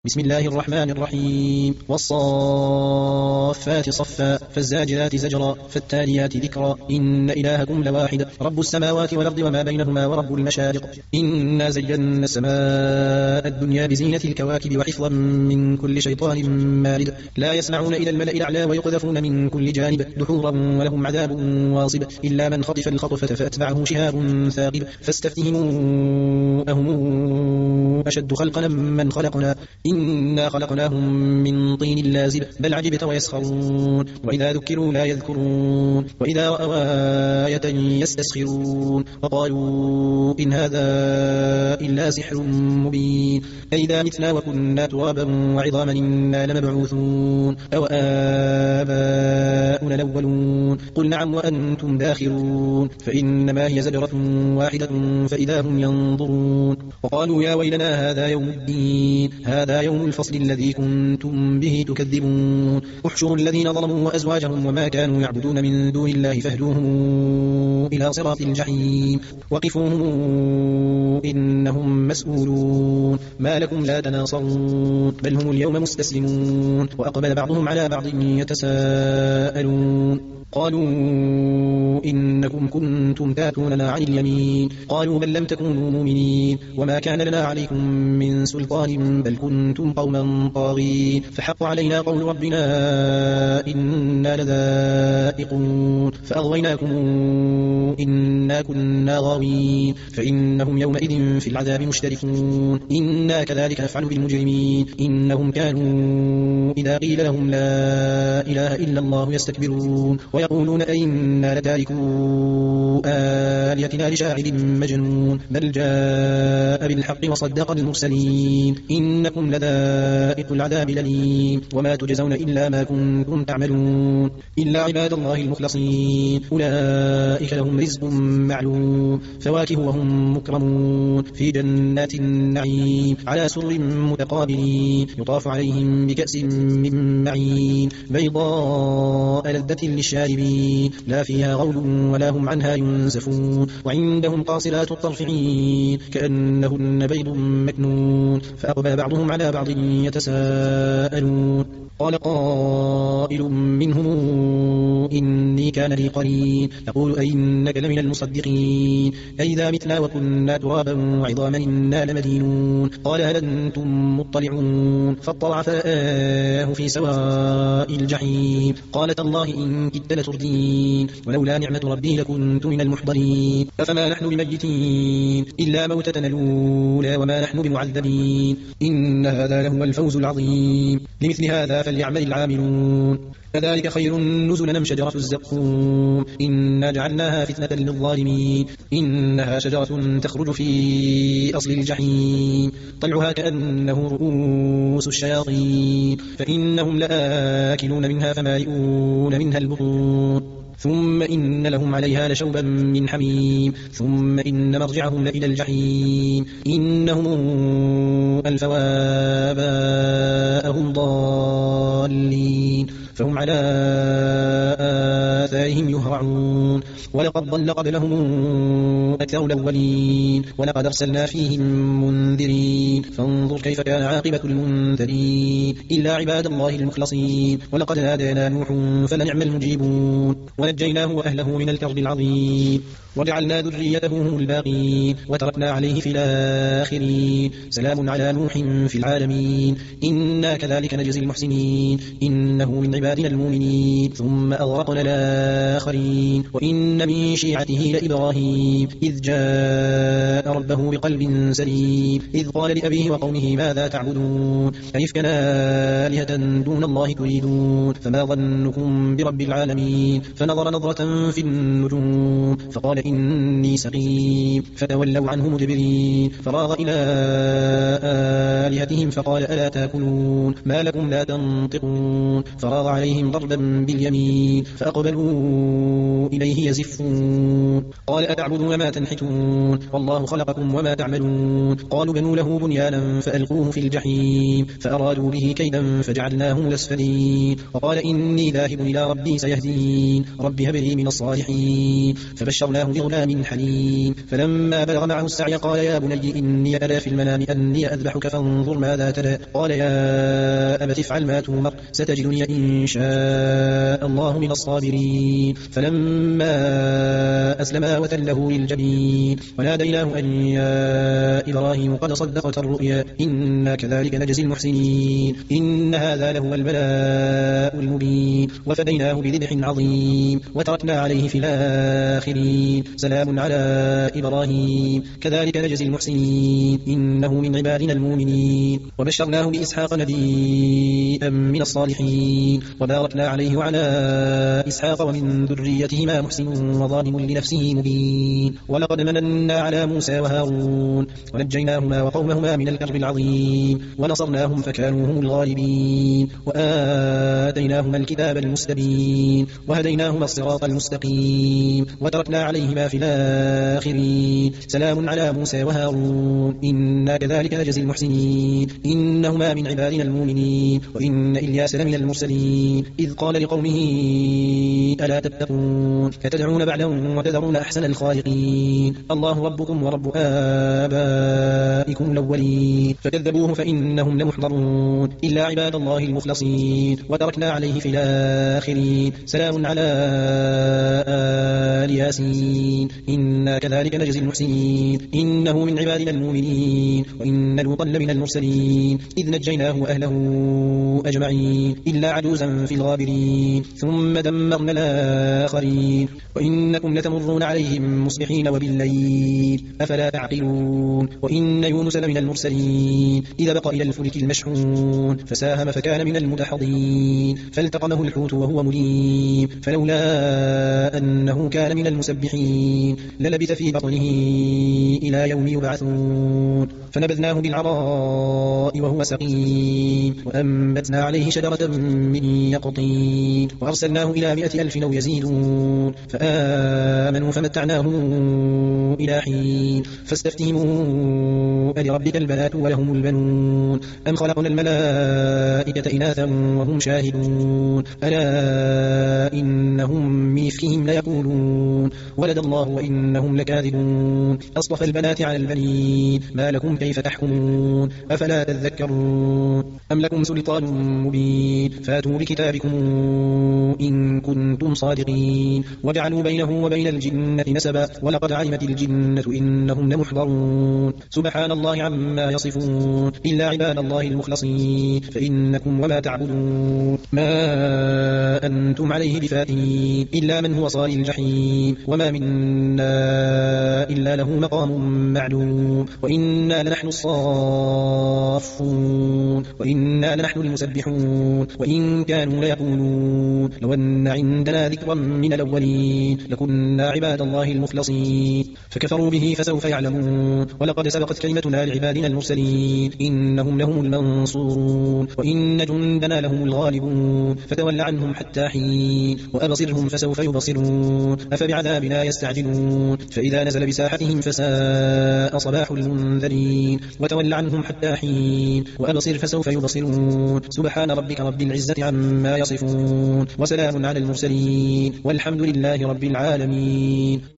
بسم الله الرحمن الرحيم والصافات صفا فالزاجرات زجرا فالتاليات ذكرا إن إلهكم لواحد رب السماوات والأرض وما بينهما ورب المشارق إنا زينا السماء الدنيا بزينة الكواكب وحفظا من كل شيطان مارد لا يسمعون إلى الملأ الأعلى ويقذفون من كل جانب دحورا ولهم عذاب واصب إلا من خطف الخطفة فأتبعه شهاب ثاقب فاستفتهموا أهم أشد خلقا من خلقنا إنا خلقناهم من طين لازب بل عجبت ويسخرون وإذا ذكروا لا يذكرون وإذا رأوا آية يستسخرون وقالوا إن هذا إلا سحر مبين أئذا متنا وكنا ترابا وعظاما إنا لمبعوثون أو آباؤنا الأولون قل نعم وأنتم داخرون فإنما هي زجرة واحدة فإذا هم ينظرون وقالوا يا ويلنا هذا يوم الدين هذا يوم الفصل الذي كنتم به تكذبون احشروا الذين ظلموا وأزواجهم وما كانوا يعبدون من دون الله فاهدوهم إلى صراط الجحيم وقفوهم إنهم مسؤولون ما لكم لا تناصرون بل هم اليوم مستسلمون وأقبل بعضهم على بعض يتساءلون قالوا إنكم كنتم تاتوننا عن اليمين قالوا بل لم تكونوا مؤمنين وما كان لنا عليكم من سلطان بل كنتم قوما طاغين فحق علينا قول ربنا إنا لذائقون فأغويناكم إنا كنا غاوين فإنهم يومئذ في العذاب مشتركون إنا كذلك نفعل بالمجرمين إنهم كانوا إذا قيل لهم لا إله إلا الله يستكبرون ويقولون أئنا لتاركوا آلهتنا لشاعر مجنون بل جاء بالحق وصدق المرسلين إنكم لذائق العذاب الأليم وما تجزون إلا ما كنتم تعملون إلا عباد الله المخلصين أولئك لهم رزق معلوم فواكه وهم مكرمون في جنات النعيم على سرر متقابلين يطاف عليهم بكأس من معين بيضاء لذة للشاربين لا فيها غول ولا هم عنها ينزفون وعندهم قاصرات الطرف عين كأنهن بيض مكنون فأقبل بعضهم على بعض يتساءلون قال قائل منهم إني كان لي قرين يقول أئنك لمن المصدقين أئذا متنا وكنا ترابا وعظاما إنا لمدينون قال هل أنتم مطلعون فاطلع فرآه في سواء الجحيم قال تالله إن كدت لتردين ولولا نعمة ربي لكنت من المحضرين أفما نحن بميتين إلا موتتنا الأولى وما نحن بمعذبين إن هذا لهو الفوز العظيم لمثل هذا فليعمل العاملون كذلك خير نزلا أم شجرة الزقوم إنا جعلناها فتنة للظالمين إنها شجرة تخرج في أصل الجحيم طلعها كأنه رؤوس الشياطين فإنهم لآكلون منها فمالئون منها البطون ثم إن لهم عليها لشوبا من حميم ثم إن مرجعهم لإلى الجحيم إنهم ألفوا آباءهم ضالين فهم على آثارهم يهرعون ولقد ضل قبلهم أكثر الأولين ولقد أرسلنا فيهم منذرين فانظر كيف كان عاقبة المنذرين إلا عباد الله المخلصين ولقد نادانا نوح فلنعم المجيبون ونجيناه وأهله من الكرب العظيم وجعلنا ذريته هم الباقين وتركنا عليه في الآخرين سلام على نوح في العالمين إنا كذلك نجزي المحسنين إنه من عبادنا المؤمنين ثم أغرقنا الآخرين وإن من شيعته لإبراهيم إذ جاء ربه بقلب سليم إذ قال لأبيه وقومه ماذا تعبدون أئفكا آلهة دون الله تريدون فما ظنكم برب العالمين فنظر نظرة في النجوم فقال إني سقيم فتولوا عنه مدبرين فراغ إلى آلهتهم فقال ألا تاكلون ما لكم لا تنطقون فراغ عليهم ضربا باليمين فأقبلوا إليه يزفون قال أتعبدون ما تنحتون والله خلقكم وما تعملون قالوا بنوا له بنيانا فألقوه في الجحيم فأرادوا به كيدا فجعلناهم الأسفلين وقال إني ذاهب إلى ربي سيهدين رب هب لي من الصالحين فبشرناه بغلام حليم. فلما بلغ معه السعي قال يا بني إني أرى في المنام أني أذبحك فانظر ماذا ترى. قال يا أبت افعل ما تؤمر ستجدني إن شاء الله من الصابرين. فلما أسلما وتله للجبين وناديناه أن يا إبراهيم قد صدقت الرؤيا إنا كذلك نجزي المحسنين إن هذا لهو البلاء المبين. وفديناه بذبح عظيم وتركنا عليه في الآخرين سلام على إبراهيم كذلك نجزي المحسنين إنه من عبادنا المؤمنين. وبشرناه بإسحاق نبيا من الصالحين وباركنا عليه وعلى إسحاق ومن ذريتهما محسن وظالم لنفسه مبين. ولقد مننا على موسى وهارون ونجيناهما وقومهما من الكرب العظيم ونصرناهم فكانوا هم الغالبين. وآتيناهما الكتاب المستبين وهديناهما الصراط المستقيم وتركنا عليهما في الآخرين سلام على موسى وهارون إنا كذلك نجزي المحسنين إنهما من عبادنا المؤمنين. وإن إلياس لمن المرسلين إذ قال لقومه ألا تتقون فتدعون بعدا وتذرون أحسن الخالقين الله ربكم ورب آبائكم الأولين. فكذبوه فإنهم لمحضرون إلا عباد الله المخلصين وتركنا عليه في الآخرين سلام على آل ياسين إنا كذلك نجزي المحسنين إنه من عبادنا المؤمنين. وإن لوطا لمن المرسلين إذ نجيناه وأهله أجمعين إلا عجوزا في الغابرين ثم دمرنا الآخرين. وإنكم لتمرون عليهم مصبحين وبالليل أفلا تعقلون. وإن يونس لمن المرسلين إذا بقى إلى الفلك المشحون فساهم فكان من المدحضين فالتقمه الحوت وهو مليم فلولا أنه كان من المسبحين للبث في بطنه إلى يوم يبعثون. فنبذناه بالعراء وهو سقيم وأنبتنا عليه شجرة من يقطين وأرسلناه إلى 100,000 أو يزيدون فآمنوا فمتعناهم إلى حين. فاستفتهموا ألربك البنات ولهم البنون أم خلقنا الملائكة إناثا وهم شاهدون ألا إنهم من إفكهم ليقولون ولد الله وإنهم لكاذبون أصطفى البنات على البنين ما لكم كيف تحكمون أفلا تذكرون أم لكم سلطان مبين فاتوا بكتابكم إن كنتم صادقين. وجعلوا بينه وبين الجنة نسبا ولقد علمت الجنة إنهم لمحضرون سبحان الله عما يصفون إلا عباد الله المخلصين فإنكم وما تعبدون ما أنتم عليه بفاتين إلا من هو صال الجحيم وما منا إلا له مقام معلوم. وإنا لنحن الصافون وإنا لنحن المسبحون وإن كانوا ليقولون لو أن عندنا ذكرا من الأولين لكنا عباد الله المخلصين فكفروا به فسوف يعلمون. ولقد سبقت كلمتنا لعبادنا المرسلين إنهم لهم المنصورون وإن جندنا لهم الغالبون فتول عنهم حتى حين وأبصرهم فسوف يبصرون أفبعذابنا يستعجلون. فإذا نزل بساحتهم فساء صباح المنذرين وتول عنهم حتى حين وأبصر فسوف يبصرون سبحان ربك رب العزة عما يصفون وسلام على المرسلين والحمد لله رب العالمين.